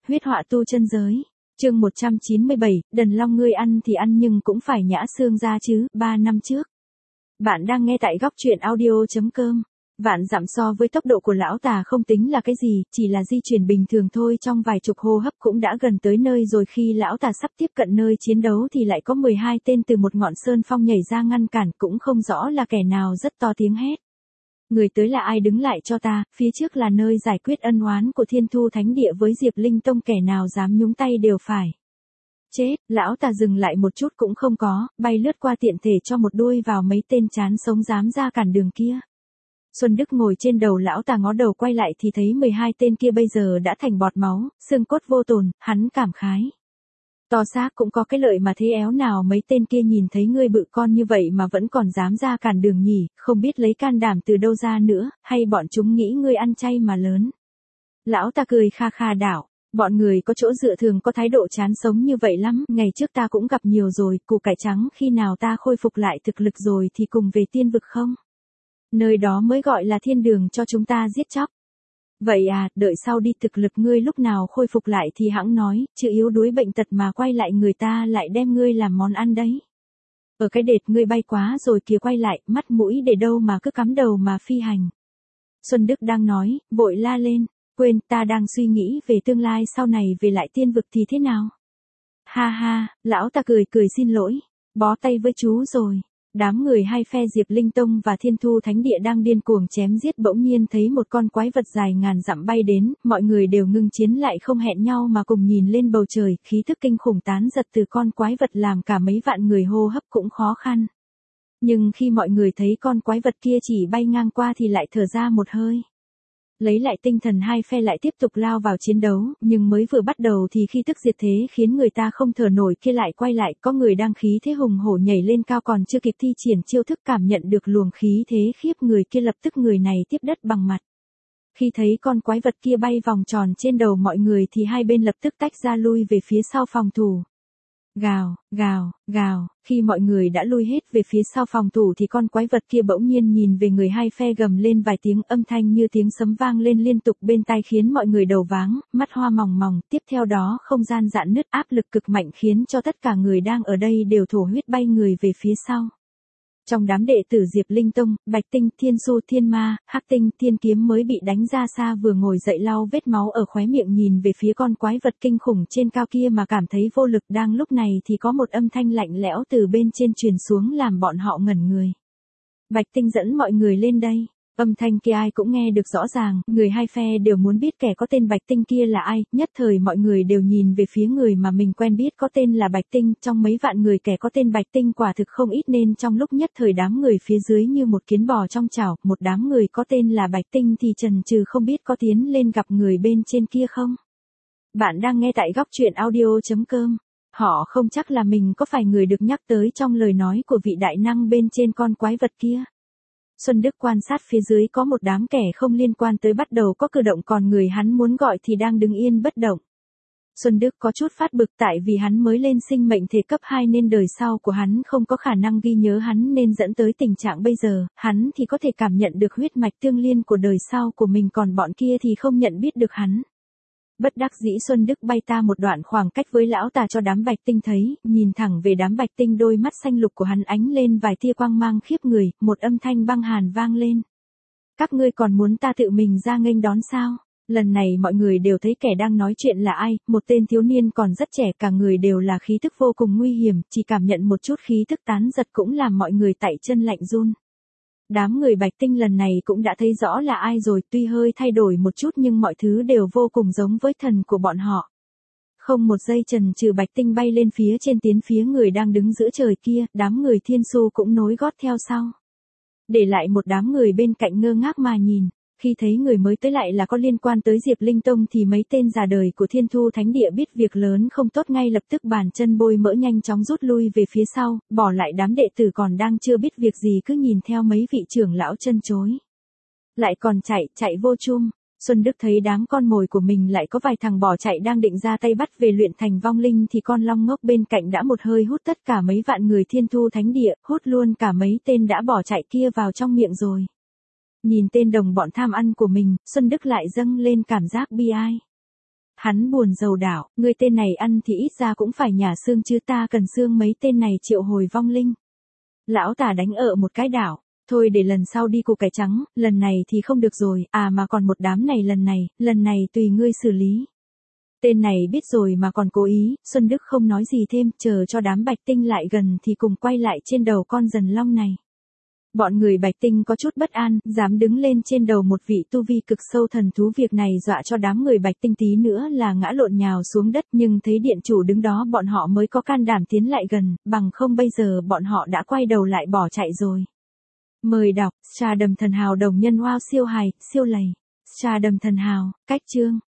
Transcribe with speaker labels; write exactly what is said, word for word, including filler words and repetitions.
Speaker 1: huyết họa tu chân giới. Chương một trăm chín mươi bảy, Đần Long ngươi ăn thì ăn nhưng cũng phải nhã xương ra chứ, ba năm trước. Bạn đang nghe tại góc truyện audio chấm com. Vạn dặm so với tốc độ của lão tà không tính là cái gì, chỉ là di chuyển bình thường thôi, trong vài chục hô hấp cũng đã gần tới nơi rồi. Khi lão tà sắp tiếp cận nơi chiến đấu thì lại có mười hai tên từ một ngọn sơn phong nhảy ra ngăn cản, cũng không rõ là kẻ nào, rất to tiếng hét. Người tới là ai, đứng lại cho ta, phía trước là nơi giải quyết ân oán của Thiên Thu Thánh Địa với Diệp Linh Tông, kẻ nào dám nhúng tay đều phải chết. Lão tà dừng lại một chút cũng không có, bay lướt qua tiện thể cho một đuôi vào mấy tên chán sống dám ra cản đường kia. Xuân Đức ngồi trên đầu lão tà, ngó đầu quay lại thì thấy mười hai tên kia bây giờ đã thành bọt máu, xương cốt vô tồn, hắn cảm khái. To xác cũng có cái lợi mà thế éo nào mấy tên kia nhìn thấy ngươi bự con như vậy mà vẫn còn dám ra cản đường nhỉ, không biết lấy can đảm từ đâu ra nữa, hay bọn chúng nghĩ ngươi ăn chay mà lớn. Lão ta cười kha kha đảo, bọn người có chỗ dựa thường có thái độ chán sống như vậy lắm, ngày trước ta cũng gặp nhiều rồi, củ cải trắng, khi nào ta khôi phục lại thực lực rồi thì cùng về tiên vực không? Nơi đó mới gọi là thiên đường cho chúng ta giết chóc. Vậy à, đợi sau đi, thực lực ngươi lúc nào khôi phục lại thì hẵng nói, chứ yếu đuối bệnh tật mà quay lại người ta lại đem ngươi làm món ăn đấy. Ở cái đệt ngươi bay quá rồi kìa, quay lại, mắt mũi để đâu mà cứ cắm đầu mà phi hành. Xuân Đức đang nói, vội la lên, quên, ta đang suy nghĩ về tương lai sau này về lại tiên vực thì thế nào? Ha ha, lão ta cười cười xin lỗi, bó tay với chú rồi. Đám người hai phe Diệp Linh Tông và Thiên Thu Thánh Địa đang điên cuồng chém giết, bỗng nhiên thấy một con quái vật dài ngàn dặm bay đến, mọi người đều ngưng chiến lại, không hẹn nhau mà cùng nhìn lên bầu trời, khí tức kinh khủng tán giật từ con quái vật làm cả mấy vạn người hô hấp cũng khó khăn. Nhưng khi mọi người thấy con quái vật kia chỉ bay ngang qua thì lại thở ra một hơi. Lấy lại tinh thần, hai phe lại tiếp tục lao vào chiến đấu, nhưng mới vừa bắt đầu thì khí tức diệt thế khiến người ta không thở nổi kia lại quay lại, có người đang khí thế hùng hổ nhảy lên cao còn chưa kịp thi triển chiêu thức, cảm nhận được luồng khí thế khiếp người kia, lập tức người này tiếp đất bằng mặt. Khi thấy con quái vật kia bay vòng tròn trên đầu mọi người thì hai bên lập tức tách ra lui về phía sau phòng thủ. Gào, gào, gào, khi mọi người đã lui hết về phía sau phòng thủ thì con quái vật kia bỗng nhiên nhìn về người hai phe, gầm lên vài tiếng, âm thanh như tiếng sấm vang lên liên tục bên tai khiến mọi người đầu váng, mắt hoa mòng mòng, tiếp theo đó không gian rạn nứt, áp lực cực mạnh khiến cho tất cả người đang ở đây đều thổ huyết bay người về phía sau. Trong đám đệ tử Diệp Linh Tông, Bạch Tinh, Thiên Xu, Thiên Ma, Hắc Tinh, Thiên Kiếm mới bị đánh ra xa vừa ngồi dậy lau vết máu ở khóe miệng, nhìn về phía con quái vật kinh khủng trên cao kia mà cảm thấy vô lực. Đang lúc này thì có một âm thanh lạnh lẽo từ bên trên truyền xuống làm bọn họ ngẩn người. Bạch Tinh dẫn mọi người lên đây. Âm thanh kia ai cũng nghe được rõ ràng, người hai phe đều muốn biết kẻ có tên Bạch Tinh kia là ai, nhất thời mọi người đều nhìn về phía người mà mình quen biết có tên là Bạch Tinh, trong mấy vạn người kẻ có tên Bạch Tinh quả thực không ít nên trong lúc nhất thời đám người phía dưới như một kiến bò trong chảo, một đám người có tên là Bạch Tinh thì chần chừ không biết có tiến lên gặp người bên trên kia không. Bạn đang nghe tại góc truyện audio chấm com. Họ không chắc là mình có phải người được nhắc tới trong lời nói của vị đại năng bên trên con quái vật kia. Xuân Đức quan sát phía dưới có một đám kẻ không liên quan tới bắt đầu có cử động, còn người hắn muốn gọi thì đang đứng yên bất động. Xuân Đức có chút phát bực, tại vì hắn mới lên sinh mệnh thể cấp hai nên đời sau của hắn không có khả năng ghi nhớ hắn nên dẫn tới tình trạng bây giờ, hắn thì có thể cảm nhận được huyết mạch tương liên của đời sau của mình, còn bọn kia thì không nhận biết được hắn. Bất đắc dĩ Xuân Đức bay ta một đoạn khoảng cách với lão tà cho đám Bạch Tinh thấy, nhìn thẳng về đám Bạch Tinh, đôi mắt xanh lục của hắn ánh lên vài tia quang mang khiếp người, một âm thanh băng hàn vang lên. Các ngươi còn muốn ta tự mình ra nghênh đón sao? Lần này mọi người đều thấy kẻ đang nói chuyện là ai, một tên thiếu niên còn rất trẻ, cả người đều là khí thức vô cùng nguy hiểm, chỉ cảm nhận một chút khí thức tán giật cũng làm mọi người tại chân lạnh run. Đám người Bạch Tinh lần này cũng đã thấy rõ là ai rồi, tuy hơi thay đổi một chút nhưng mọi thứ đều vô cùng giống với thần của bọn họ. Không một giây chần chừ, Bạch Tinh bay lên phía trên tiến phía người đang đứng giữa trời kia, đám người Thiên Xu cũng nối gót theo sau. Để lại một đám người bên cạnh ngơ ngác mà nhìn. Khi thấy người mới tới lại là có liên quan tới Diệp Linh Tông thì mấy tên già đời của Thiên Thu Thánh Địa biết việc lớn không tốt, ngay lập tức bàn chân bôi mỡ nhanh chóng rút lui về phía sau, bỏ lại đám đệ tử còn đang chưa biết việc gì cứ nhìn theo mấy vị trưởng lão chân chối. Lại còn chạy, chạy vô chung. Xuân Đức thấy đám con mồi của mình lại có vài thằng bỏ chạy đang định ra tay bắt về luyện thành vong linh thì con long ngốc bên cạnh đã một hơi hút tất cả mấy vạn người Thiên Thu Thánh Địa, hút luôn cả mấy tên đã bỏ chạy kia vào trong miệng rồi. Nhìn tên đồng bọn tham ăn của mình, Xuân Đức lại dâng lên cảm giác bi ai. Hắn buồn rầu đảo, ngươi tên này ăn thì ít ra cũng phải nhả xương chứ, ta cần xương mấy tên này triệu hồi vong linh. Lão tả đánh ở một cái đảo, thôi để lần sau đi củ cải trắng, lần này thì không được rồi, à mà còn một đám này lần này, lần này tùy ngươi xử lý. Tên này biết rồi mà còn cố ý, Xuân Đức không nói gì thêm, chờ cho đám Bạch Tinh lại gần thì cùng quay lại trên đầu con dần long này. Bọn người Bạch Tinh có chút bất an, dám đứng lên trên đầu một vị tu vi cực sâu thần thú, việc này dọa cho đám người Bạch Tinh tí nữa là ngã lộn nhào xuống đất, nhưng thấy điện chủ đứng đó bọn họ mới có can đảm tiến lại gần, bằng không bây giờ bọn họ đã quay đầu lại bỏ chạy rồi. Mời đọc, Stardom thần hào đồng nhân wow siêu hài, siêu lầy. Stardom thần hào, cách chương.